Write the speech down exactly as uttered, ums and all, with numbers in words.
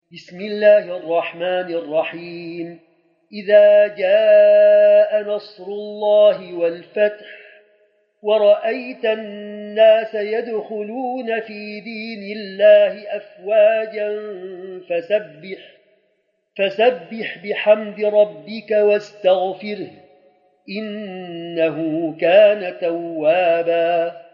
بسم الله الرحمن الرحيم إذا جاء نصر الله والفتح ورأيت الناس يدخلون في دين الله أفواجا فسبح, فسبح بحمد ربك واستغفره إنه كان توابا